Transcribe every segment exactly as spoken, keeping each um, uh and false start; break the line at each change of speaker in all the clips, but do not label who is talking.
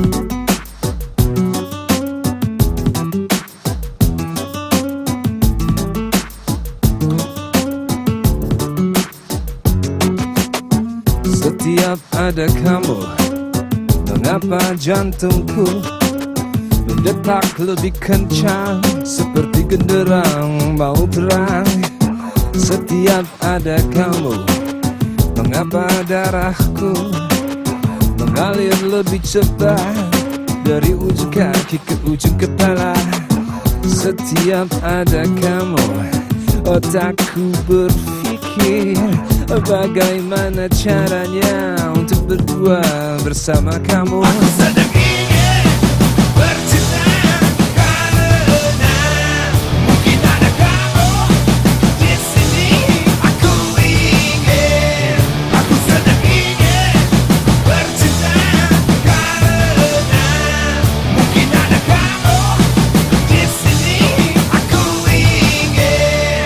Setiap ada kamu, mengapa jantungku berdetak lebih kencang, seperti genderang mau perang. Setiap ada kamu, mengapa darahku mengalir lebih cepat, dari ujung kaki ke ujung kepala. Setiap ada kamu, otakku berpikir bagaimana caranya untuk berdua bersama kamu.
Aku sedang ingin bercinta karena mungkin ada kamu di sini. Aku ingin, aku sedang ingin bercinta karena mungkin ada kamu di sini. Aku ingin.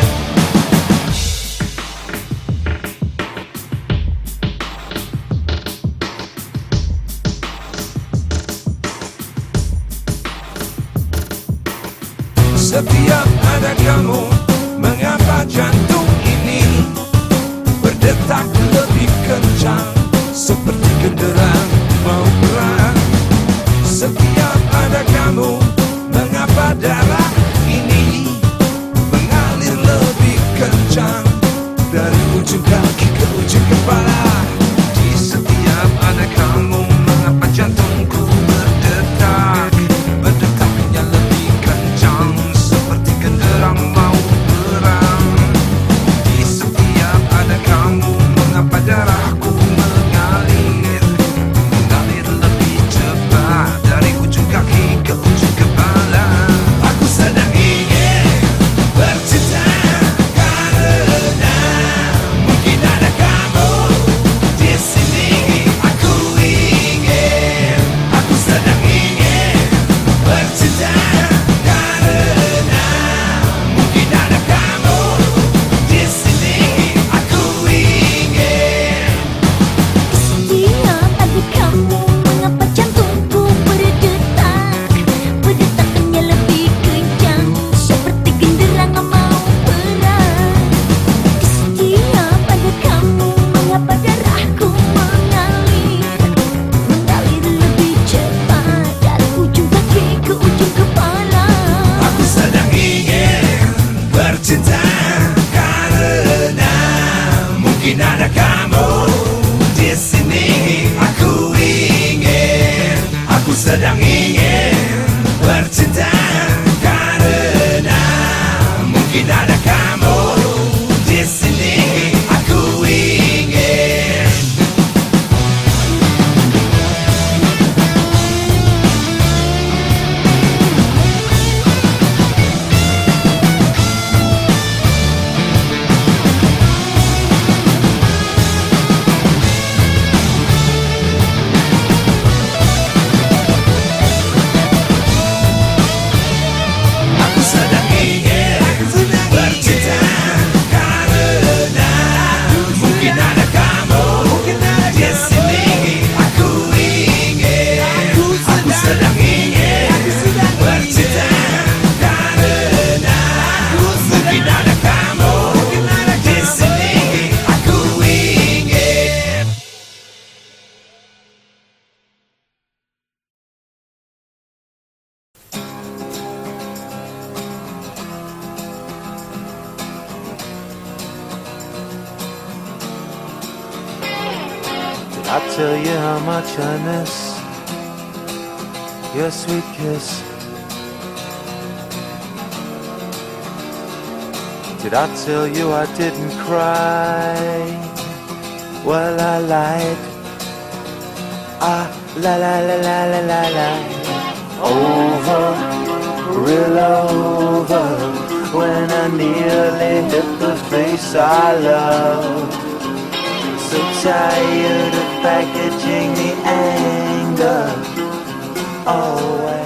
Setiap ada kamu, mengapa jantung ini berdetak lebih kencang, seperti genderang mau perang. Setiap ada kamu, mengapa darah ini mengalir lebih kencang, dari ujung kaki ke ujung kepala. Di setiap ada kamu, mengapa jantungku berdetak, berdetaknya lebih kencang, seperti genderang mau perang. Di setiap ada kamu, mengapa darahku mengalir, mengalir lebih cepat, dari ujung kaki ke ujung kepala.
Aku sedang ingin bercinta karena mungkin ada kamu di sini. Aku ingin, aku sedang ingin bercinta karena mungkin ada kamu di sini. Aku ingin.
Setiap ada kamu, mengapa jantungku berdetak, berdetaknya lebih kencang, seperti genderang mau perang. Setiap ada kamu, mengapa darahku mengalir, mengalir lebih cepat, dari ujung kaki ke ujung kepala.
Aku sedang ingin bercinta karena mungkin ada kamu di sini. Aku ingin, aku sedang ingin bercinta karena mungkin ada kamu di sini. Aku ingin. Aku sedang ingin bercinta karena mungkin ada kamu di sini. Aku ingin, aku sedang ingin bercinta karena mungkin ada kamu di sini. Aku ingin.
Did I tell you how much I miss your sweet kiss? Did I tell you I didn't cry? Well, I lied. Ah, la la la la la la la. Over, real over, when I nearly hit the face I love. So tired of packaging the anger away.